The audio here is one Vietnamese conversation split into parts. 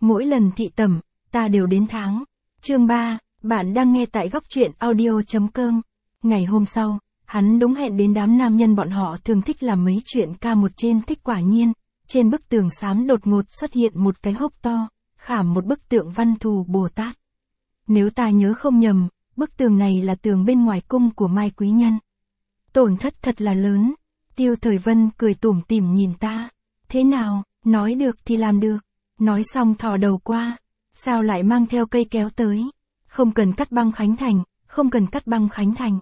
mỗi lần thị tẩm, ta đều đến tháng. Chương 3, bạn đang nghe tại góc truyện audio.com. Ngày hôm sau, hắn đúng hẹn đến đám nam nhân bọn họ thường thích làm mấy chuyện ca một trên thích quả nhiên. Trên bức tường xám đột ngột xuất hiện một cái hốc to, khảm một bức tượng Văn Thù Bồ Tát. Nếu ta nhớ không nhầm, bức tường này là tường bên ngoài cung của Mai Quý Nhân. Tổn thất thật là lớn. Tiêu Thời Vân cười tủm tỉm nhìn ta. Thế nào, nói được thì làm được. Nói xong thò đầu qua. Sao lại mang theo cây kéo tới? Không cần cắt băng khánh thành, không cần cắt băng khánh thành.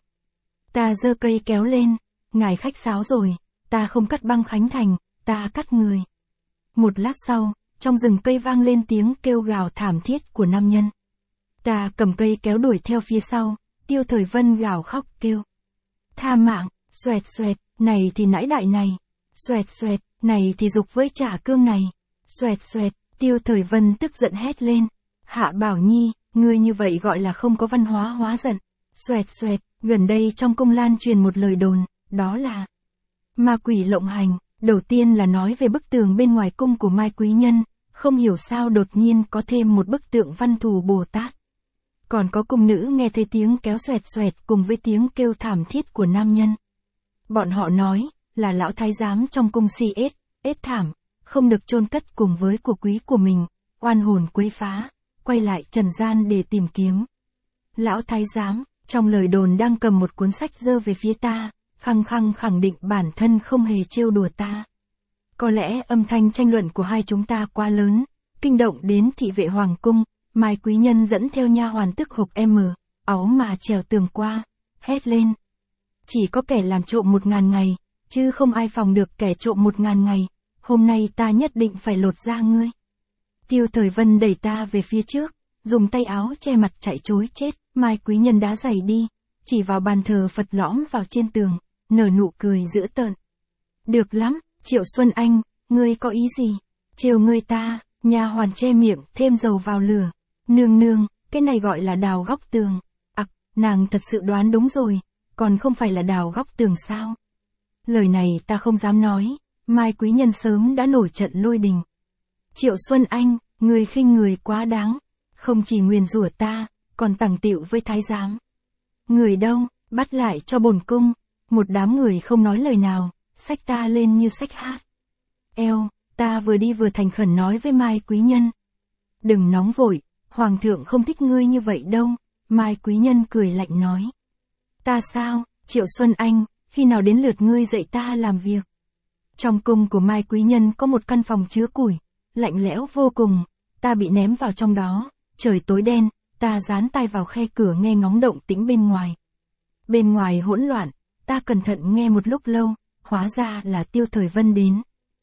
Ta giơ cây kéo lên. Ngài khách sáo rồi, ta không cắt băng khánh thành, ta cắt người. Một lát sau, trong rừng cây vang lên tiếng kêu gào thảm thiết của nam nhân. Ta cầm cây kéo đuổi theo phía sau, Tiêu Thời Vân gào khóc kêu. Tha mạng, xoẹt xoẹt, này thì nãi đại này. Xoẹt xoẹt, này thì dục với trả cương này. Xoẹt xoẹt, Tiêu Thời Vân tức giận hét lên. Hạ Bảo Nhi, ngươi như vậy gọi là không có văn hóa hóa giận. Xoẹt xoẹt, gần đây trong cung lan truyền một lời đồn, đó là ma quỷ lộng hành. Đầu tiên là nói về bức tường bên ngoài cung của Mai Quý Nhân, không hiểu sao đột nhiên có thêm một bức tượng Văn Thù Bồ Tát. Còn có cung nữ nghe thấy tiếng kéo xoẹt xoẹt cùng với tiếng kêu thảm thiết của nam nhân. Bọn họ nói, là lão thái giám trong cung si ết thảm, không được chôn cất cùng với của quý của mình, oan hồn quấy phá, quay lại trần gian để tìm kiếm. Lão thái giám, trong lời đồn đang cầm một cuốn sách giơ về phía ta, khăng khăng khẳng định bản thân không hề trêu đùa ta. Có lẽ âm thanh tranh luận của hai chúng ta quá lớn, kinh động đến thị vệ hoàng cung. Mai Quý Nhân dẫn theo nha hoàn tức hộp áo mà trèo tường qua, hét lên. Chỉ có kẻ làm trộm 1000 ngày, chứ không ai phòng được kẻ trộm 1000 ngày, hôm nay ta nhất định phải lột da ngươi. Tiêu Thời Vân đẩy ta về phía trước, dùng tay áo che mặt chạy trối chết. Mai Quý Nhân đá giày đi, chỉ vào bàn thờ Phật lõm vào trên tường, nở nụ cười dữ tợn. Được lắm, Triệu Xuân Anh, ngươi có ý gì? Trêu ngươi ta. Nha hoàn che miệng, thêm dầu vào lửa. Nương nương, cái này gọi là đào góc tường. Nàng thật sự đoán đúng rồi, còn không phải là đào góc tường sao? Lời này ta không dám nói, Mai Quý Nhân sớm đã nổi trận lôi đình. Triệu Xuân Anh, người khinh người quá đáng, không chỉ nguyền rủa ta, còn tằng tịu với thái giám. Người đâu, bắt lại cho bổn cung. Một đám người không nói lời nào, xách ta lên như xách hát. Eo, ta vừa đi vừa thành khẩn nói với Mai Quý Nhân. Đừng nóng vội, Hoàng thượng không thích ngươi như vậy đâu. Mai Quý Nhân cười lạnh nói. Ta sao, Triệu Xuân Anh, khi nào đến lượt ngươi dạy ta làm việc? Trong cung của Mai Quý Nhân có một căn phòng chứa củi, lạnh lẽo vô cùng, ta bị ném vào trong đó, trời tối đen, ta dán tai vào khe cửa nghe ngóng động tĩnh bên ngoài. Bên ngoài hỗn loạn, ta cẩn thận nghe một lúc lâu, hóa ra là Tiêu Thời Vân đến.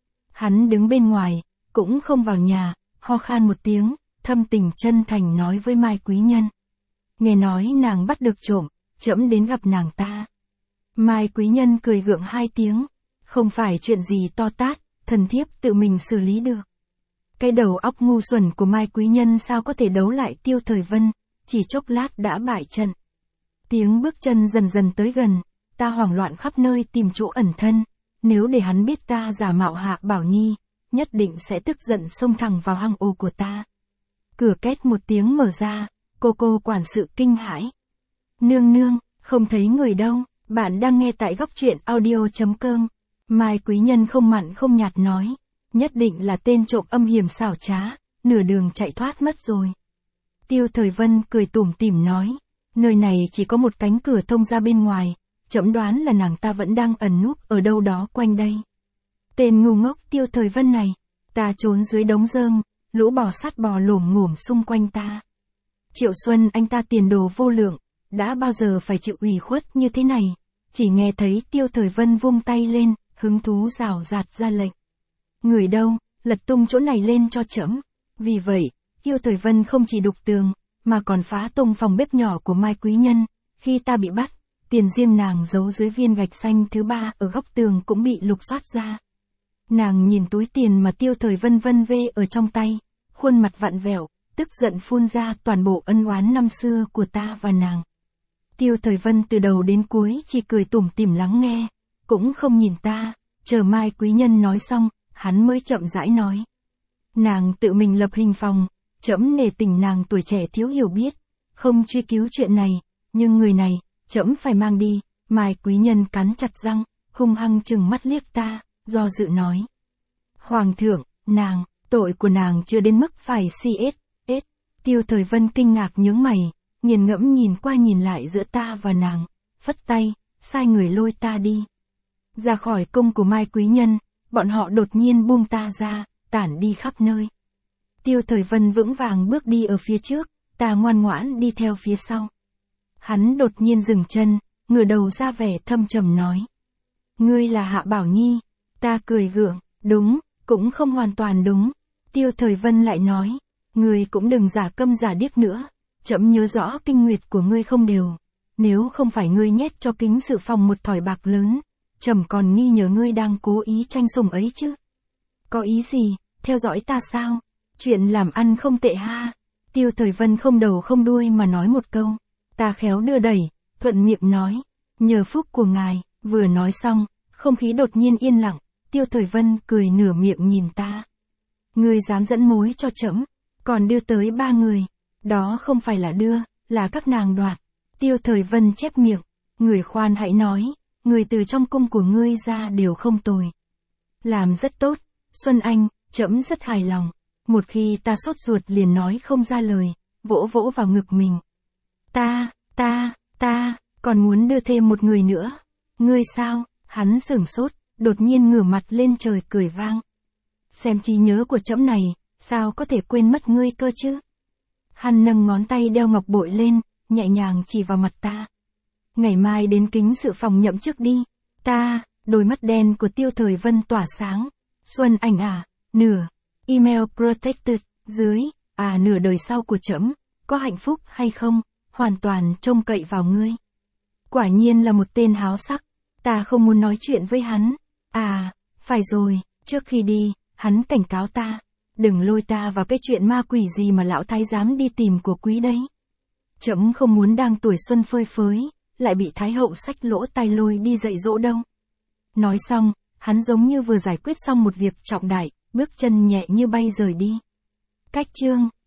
Hắn đứng bên ngoài, cũng không vào nhà, ho khan một tiếng, thâm tình chân thành nói với Mai Quý Nhân. Nghe nói nàng bắt được trộm, trẫm đến gặp nàng ta. Mai Quý Nhân cười gượng 2 tiếng, không phải chuyện gì to tát, thần thiếp tự mình xử lý được. Cái đầu óc ngu xuẩn của Mai Quý Nhân sao có thể đấu lại Tiêu Thời Vân, chỉ chốc lát đã bại trận. Tiếng bước chân dần dần tới gần, ta hoảng loạn khắp nơi tìm chỗ ẩn thân, nếu để hắn biết ta giả mạo Hạ Bảo Nhi, nhất định sẽ tức giận xông thẳng vào hang ổ của ta. Cửa két một tiếng mở ra, cô quản sự kinh hãi. Nương nương, không thấy người đâu, bạn đang nghe tại góc truyện audio.com. Mai Quý Nhân không mặn không nhạt nói, nhất định là tên trộm âm hiểm xảo trá, nửa đường chạy thoát mất rồi. Tiêu Thời Vân cười tủm tỉm nói, nơi này chỉ có một cánh cửa thông ra bên ngoài, trẫm đoán là nàng ta vẫn đang ẩn núp ở đâu đó quanh đây. Tên ngu ngốc Tiêu Thời Vân này, ta trốn dưới đống rơm, lũ bò sát bò lổm ngổm xung quanh ta. Triệu Xuân Anh ta tiền đồ vô lượng, đã bao giờ phải chịu ủy khuất như thế này, chỉ nghe thấy Tiêu Thời Vân vung tay lên, hứng thú rào rạt ra lệnh. Người đâu, lật tung chỗ này lên cho trẫm. Vì vậy, Tiêu Thời Vân không chỉ đục tường, mà còn phá tung phòng bếp nhỏ của Mai Quý Nhân. Khi ta bị bắt, tiền riêng nàng giấu dưới viên gạch xanh thứ 3 ở góc tường cũng bị lục soát ra. Nàng nhìn túi tiền mà Tiêu Thời Vân vân vê ở trong tay, khuôn mặt vặn vẹo, tức giận phun ra toàn bộ ân oán năm xưa của ta và nàng. Tiêu Thời Vân từ đầu đến cuối chỉ cười tủm tỉm lắng nghe, cũng không nhìn ta, chờ Mai Quý Nhân nói xong, hắn mới chậm rãi nói. Nàng tự mình lập hình phòng, trẫm nể tình nàng tuổi trẻ thiếu hiểu biết, không truy cứu chuyện này, nhưng người này, trẫm phải mang đi. Mai quý nhân cắn chặt răng, hung hăng chừng mắt liếc ta, do dự nói. Hoàng thượng, nàng, tội của nàng chưa đến mức phải CS. Tiêu Thời Vân kinh ngạc nhướng mày, nghiền ngẫm nhìn qua nhìn lại giữa ta và nàng, phất tay, sai người lôi ta đi. Ra khỏi cung của Mai quý nhân, bọn họ đột nhiên buông ta ra, tản đi khắp nơi. Tiêu Thời Vân vững vàng bước đi ở phía trước, ta ngoan ngoãn đi theo phía sau. Hắn đột nhiên dừng chân, ngửa đầu ra vẻ thâm trầm nói. Ngươi là Hạ Bảo Nhi. Ta cười gượng, đúng, cũng không hoàn toàn đúng. Tiêu Thời Vân lại nói, ngươi cũng đừng giả câm giả điếc nữa, trẫm nhớ rõ kinh nguyệt của ngươi không đều. Nếu không phải ngươi nhét cho Kính Sự Phòng một thỏi bạc lớn, trẫm còn nghi nhớ ngươi đang cố ý tranh sủng ấy chứ. Có ý gì, theo dõi ta sao? Chuyện làm ăn không tệ ha. Tiêu Thời Vân không đầu không đuôi mà nói một câu. Ta khéo đưa đẩy, thuận miệng nói, nhờ phúc của ngài. Vừa nói xong, không khí đột nhiên yên lặng, Tiêu Thời Vân cười nửa miệng nhìn ta. Ngươi dám dẫn mối cho trẫm, còn đưa tới 3 người, đó không phải là đưa, là các nàng đoạt. Tiêu Thời Vân chép miệng, người khoan hãy nói, người từ trong cung của ngươi ra đều không tồi. Làm rất tốt, Xuân Anh, trẫm rất hài lòng. Một khi ta sốt ruột liền nói không ra lời, vỗ vỗ vào ngực mình. Ta, còn muốn đưa thêm một người nữa. Ngươi sao? Hắn sửng sốt, đột nhiên ngửa mặt lên trời cười vang. Xem trí nhớ của trẫm này, sao có thể quên mất ngươi cơ chứ? Hắn nâng ngón tay đeo ngọc bội lên, nhẹ nhàng chỉ vào mặt ta. Ngày mai đến Kính Sự Phòng nhậm chức đi. Đôi mắt đen của Tiêu Thời Vân tỏa sáng. Xuân Anh à, nửa, email protected, dưới, nửa đời sau của trẫm, có hạnh phúc hay không, hoàn toàn trông cậy vào ngươi. Quả nhiên là một tên háo sắc, ta không muốn nói chuyện với hắn. Phải rồi, trước khi đi, hắn cảnh cáo ta, đừng lôi ta vào cái chuyện ma quỷ gì mà lão thái giám đi tìm của quý đấy. Trẫm không muốn đang tuổi xuân phơi phới, lại bị thái hậu xách lỗ tai lôi đi dạy dỗ đâu. Nói xong, hắn giống như vừa giải quyết xong một việc trọng đại, bước chân nhẹ như bay rời đi. Cách chương